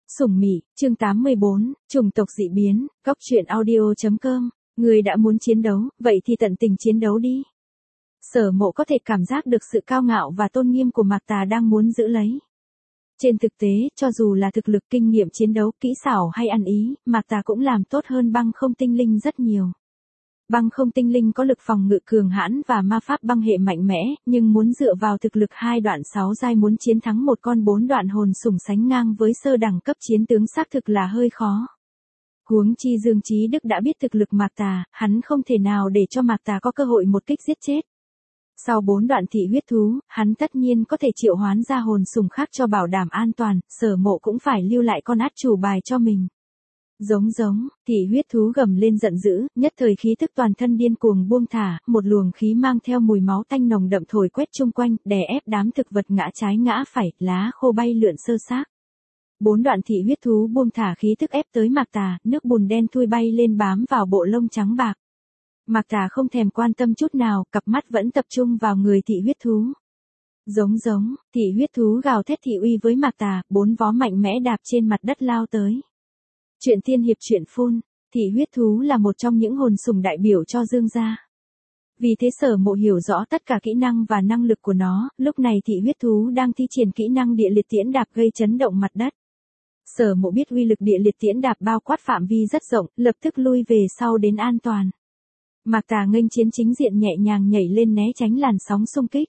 Sủng Mị, chương 84, chủng tộc dị biến, góc truyện audio.com. Người đã muốn chiến đấu, vậy thì tận tình chiến đấu đi. Sở Mộ có thể cảm giác được sự cao ngạo và tôn nghiêm của Mạc Tà đang muốn giữ lấy. Trên thực tế, cho dù là thực lực, kinh nghiệm chiến đấu, kỹ xảo hay ăn ý, Mạc Tà cũng làm tốt hơn Băng Không Tinh Linh rất nhiều. Băng Không Tinh Linh có lực phòng ngự cường hãn và ma pháp băng hệ mạnh mẽ, nhưng muốn dựa vào thực lực 2 đoạn 6 giai muốn chiến thắng một con 4 đoạn hồn sủng sánh ngang với sơ đẳng cấp chiến tướng xác thực là hơi khó. Huống chi Dương Chí Đức đã biết thực lực Mạc Tà, hắn không thể nào để cho Mạc Tà có cơ hội một kích giết chết. Sau 4 đoạn thị huyết thú, hắn tất nhiên có thể triệu hoán ra hồn sủng khác cho bảo đảm an toàn, Sở Mộ cũng phải lưu lại con át chủ bài cho mình. Giống, thị huyết thú gầm lên giận dữ, nhất thời khí tức toàn thân điên cuồng buông thả, một luồng khí mang theo mùi máu tanh nồng đậm thổi quét chung quanh, đè ép đám thực vật ngã trái ngã phải, lá khô bay lượn sơ xác. 4 đoạn thị huyết thú buông thả khí tức ép tới Mạc Tà, nước bùn đen thui bay lên bám vào bộ lông trắng bạc. Mạc Tà không thèm quan tâm chút nào, cặp mắt vẫn tập trung vào người thị huyết thú. Giống, thị huyết thú gào thét thị uy với Mạc Tà, 4 vó mạnh mẽ đạp trên mặt đất lao tới. Chuyện tiên hiệp truyện phun, thị huyết thú là một trong những hồn sủng đại biểu cho Dương gia. Vì thế Sở Mộ hiểu rõ tất cả kỹ năng và năng lực của nó, lúc này thị huyết thú đang thi triển kỹ năng địa liệt tiễn đạp gây chấn động mặt đất. Sở Mộ biết uy lực địa liệt tiễn đạp bao quát phạm vi rất rộng, lập tức lui về sau đến an toàn. Mạc Tà nghênh chiến chính diện nhẹ nhàng nhảy lên né tránh làn sóng xung kích.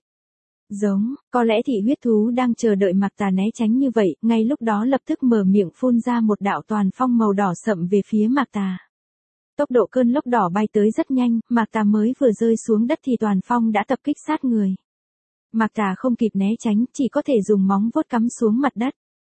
Có lẽ thị huyết thú đang chờ đợi Mạc Tà né tránh như vậy, ngay lúc đó lập tức mở miệng phun ra một đạo toàn phong màu đỏ sậm về phía Mạc Tà. Tốc độ cơn lốc đỏ bay tới rất nhanh, Mạc Tà mới vừa rơi xuống đất thì toàn phong đã tập kích sát người. Mạc Tà không kịp né tránh, chỉ có thể dùng móng vuốt cắm xuống mặt đất.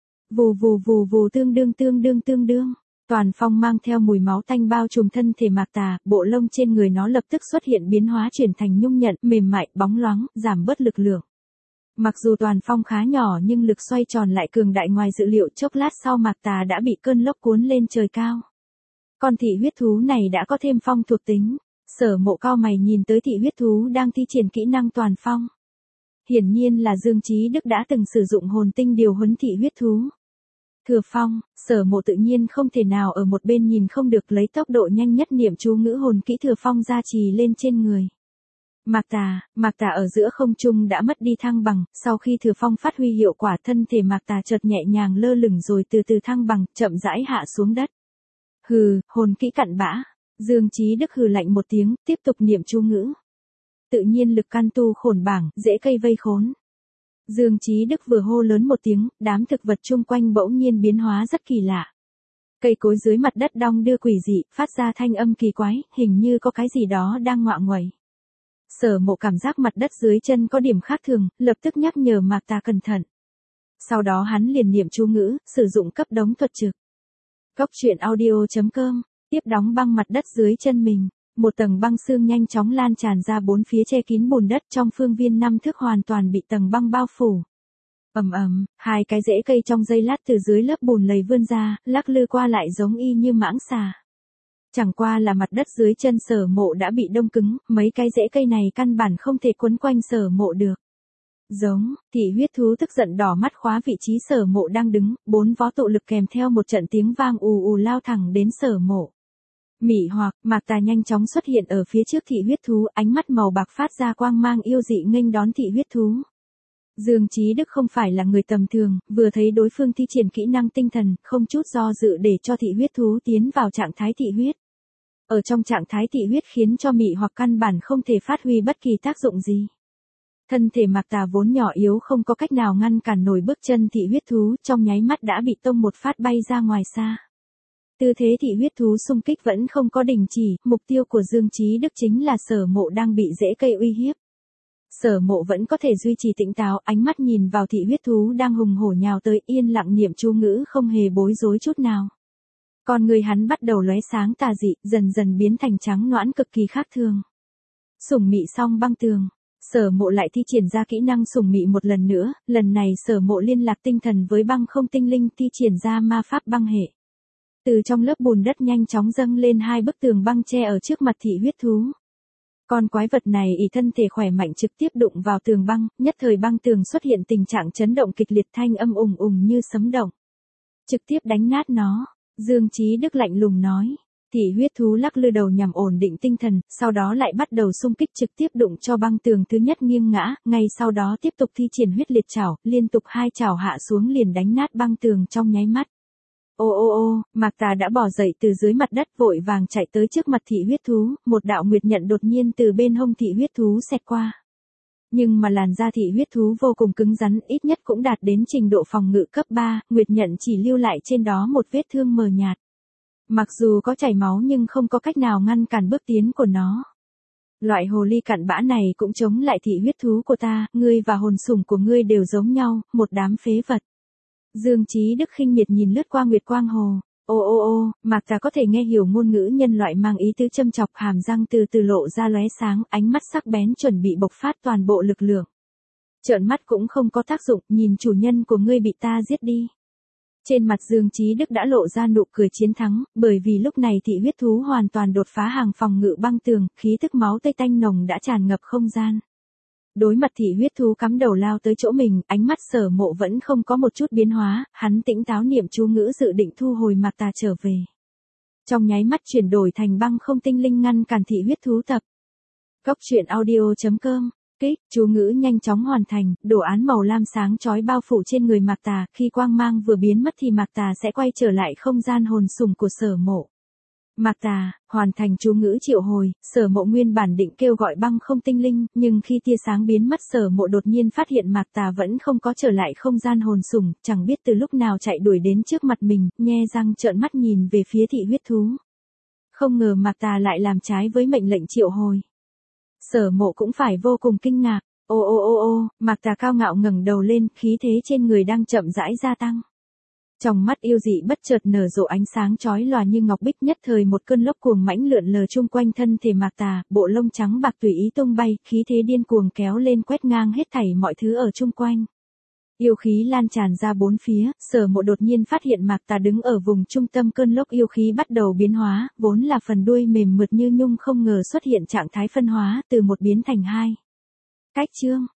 Vù tương đương. Toàn phong mang theo mùi máu tanh bao trùm thân thể Mạc Tà, bộ lông trên người nó lập tức xuất hiện biến hóa chuyển thành nhung nhẫn, mềm mại, bóng loáng, giảm bớt lực lượng. Mặc dù toàn phong khá nhỏ nhưng lực xoay tròn lại cường đại ngoài dự liệu, chốc lát sau Mạc Tà đã bị cơn lốc cuốn lên trời cao. Con thị huyết thú này đã có thêm phong thuộc tính. Sở Mộ cau mày nhìn tới thị huyết thú đang thi triển kỹ năng toàn phong. Hiển nhiên là Dương Chí Đức đã từng sử dụng hồn tinh điều huấn thị huyết thú. Thừa phong, Sở Mộ tự nhiên không thể nào ở một bên nhìn không được, lấy tốc độ nhanh nhất niệm chú ngữ hồn kỹ thừa phong gia trì lên trên người. Mạc Tà ở giữa không trung đã mất đi thăng bằng, sau khi thừa phong phát huy hiệu quả thân thể Mạc Tà chợt nhẹ nhàng lơ lửng rồi từ từ thăng bằng, chậm rãi hạ xuống đất. Hừ, hồn kỹ cặn bã. Dương Chí Đức hừ lạnh một tiếng, tiếp tục niệm chú ngữ. Tự nhiên lực can tu khổn bảng, dễ cây vây khốn. Dương Chí Đức vừa hô lớn một tiếng, đám thực vật chung quanh bỗng nhiên biến hóa rất kỳ lạ. Cây cối dưới mặt đất đong đưa quỷ dị, phát ra thanh âm kỳ quái, hình như có cái gì đó đang ngoạ nguậy. Sở Mộ cảm giác mặt đất dưới chân có điểm khác thường, lập tức nhắc nhở Mạc Tà cẩn thận. Sau đó hắn liền niệm chú ngữ, sử dụng cấp đóng thuật trực. Góc truyện audio.com, tiếp đóng băng mặt đất dưới chân mình. Một tầng băng xương nhanh chóng lan tràn ra bốn phía che kín bùn đất, trong phương viên 5 thước hoàn toàn bị tầng băng bao phủ. Hai cái rễ cây trong giây lát từ dưới lớp bùn lầy vươn ra, lắc lư qua lại giống y như mãng xà. Chẳng qua là mặt đất dưới chân Sở Mộ đã bị đông cứng, mấy cái rễ cây này căn bản không thể quấn quanh Sở Mộ được. Thị huyết thú tức giận đỏ mắt khóa vị trí Sở Mộ đang đứng, 4 vó tụ lực kèm theo một trận tiếng vang ù lao thẳng đến Sở Mộ. Mị hoặc, Mạc Tà nhanh chóng xuất hiện ở phía trước thị huyết thú, ánh mắt màu bạc phát ra quang mang yêu dị nghênh đón thị huyết thú. Dương Chí Đức không phải là người tầm thường, vừa thấy đối phương thi triển kỹ năng tinh thần, không chút do dự để cho thị huyết thú tiến vào trạng thái thị huyết. Ở trong trạng thái thị huyết khiến cho mị hoặc căn bản không thể phát huy bất kỳ tác dụng gì. Thân thể Mạc Tà vốn nhỏ yếu không có cách nào ngăn cản nổi bước chân thị huyết thú, trong nháy mắt đã bị tông một phát bay ra ngoài xa. Tư thế thị huyết thú xung kích vẫn không có đình chỉ, mục tiêu của Dương Chí Đức chính là Sở Mộ đang bị rễ cây uy hiếp. Sở Mộ vẫn có thể duy trì tỉnh táo, ánh mắt nhìn vào thị huyết thú đang hùng hổ nhào tới, yên lặng niệm chú ngữ không hề bối rối chút nào. Con người hắn bắt đầu lóe sáng tà dị, dần dần biến thành trắng nõn cực kỳ khác thường. Sủng Mị song băng tường. Sở Mộ lại thi triển ra kỹ năng Sủng Mị một lần nữa, lần này Sở Mộ liên lạc tinh thần với Băng Không Tinh Linh, thi triển ra ma pháp băng hệ. Từ trong lớp bùn đất nhanh chóng dâng lên 2 bức tường băng che ở trước mặt thị huyết thú. Con quái vật này ỷ thân thể khỏe mạnh trực tiếp đụng vào tường băng, nhất thời băng tường xuất hiện tình trạng chấn động kịch liệt, thanh âm ùng ùng như sấm động. trực tiếp đánh nát nó. Dương Chí Đức lạnh lùng nói. Thị huyết thú lắc lư đầu nhằm ổn định tinh thần, sau đó lại bắt đầu xung kích trực tiếp đụng cho băng tường thứ nhất nghiêng ngã, ngay sau đó tiếp tục thi triển huyết liệt chảo, liên tục 2 chảo hạ xuống liền đánh nát băng tường trong nháy mắt. Ô ô ô, Mạc Tà đã bò dậy từ dưới mặt đất vội vàng chạy tới trước mặt thị huyết thú, một đạo nguyệt nhận đột nhiên từ bên hông thị huyết thú xẹt qua. Nhưng mà làn da thị huyết thú vô cùng cứng rắn, ít nhất cũng đạt đến trình độ phòng ngự cấp 3, nguyệt nhận chỉ lưu lại trên đó một vết thương mờ nhạt. Mặc dù có chảy máu nhưng không có cách nào ngăn cản bước tiến của nó. Loại hồ ly cặn bã này cũng chống lại thị huyết thú của ta, ngươi và hồn sủng của ngươi đều giống nhau, một đám phế vật. Dương Chí Đức khinh miệt nhìn lướt qua Nguyệt Quang Hồ. Ô ô ô, Mạc Tà có thể nghe hiểu ngôn ngữ nhân loại mang ý tứ châm chọc, hàm răng từ từ lộ ra lóe sáng, ánh mắt sắc bén chuẩn bị bộc phát toàn bộ lực lượng. Trợn mắt cũng không có tác dụng, nhìn chủ nhân của ngươi bị ta giết đi. Trên mặt Dương Chí Đức đã lộ ra nụ cười chiến thắng, bởi vì lúc này thị huyết thú hoàn toàn đột phá hàng phòng ngự băng tường, khí tức máu tươi tanh nồng đã tràn ngập không gian. Đối mặt thị huyết thú cắm đầu lao tới chỗ mình, ánh mắt Sở Mộ vẫn không có một chút biến hóa, hắn tĩnh táo niệm chú ngữ dự định thu hồi Mạc Tà trở về. Trong nháy mắt chuyển đổi thành băng không tinh linh ngăn cản thị huyết thú tập. Cốc truyện audio.com. Kích, chú ngữ nhanh chóng hoàn thành, đồ án màu lam sáng chói bao phủ trên người Mạc Tà, khi quang mang vừa biến mất thì Mạc Tà sẽ quay trở lại không gian hồn sủng của Sở Mộ. Mạc Tà, hoàn thành chú ngữ triệu hồi, Sở Mộ nguyên bản định kêu gọi băng không tinh linh, nhưng khi tia sáng biến mất Sở Mộ đột nhiên phát hiện Mạc Tà vẫn không có trở lại không gian hồn sủng, chẳng biết từ lúc nào chạy đuổi đến trước mặt mình, nhe răng trợn mắt nhìn về phía thị huyết thú. Không ngờ Mạc Tà lại làm trái với mệnh lệnh triệu hồi. Sở Mộ cũng phải vô cùng kinh ngạc. Ô ô ô ô, Mạc Tà cao ngạo ngẩng đầu lên, khí thế trên người đang chậm rãi gia tăng. Trong mắt yêu dị bất chợt nở rộ ánh sáng chói lòa như ngọc bích, nhất thời một cơn lốc cuồng mãnh lượn lờ chung quanh thân thể Mạc Tà, bộ lông trắng bạc tùy ý tung bay, khí thế điên cuồng kéo lên quét ngang hết thảy mọi thứ ở chung quanh. Yêu khí lan tràn ra bốn phía, Sở Mộ đột nhiên phát hiện Mạc Tà đứng ở vùng trung tâm cơn lốc yêu khí bắt đầu biến hóa, vốn là phần đuôi mềm mượt như nhung không ngờ xuất hiện trạng thái phân hóa, từ một biến thành hai. Cách chương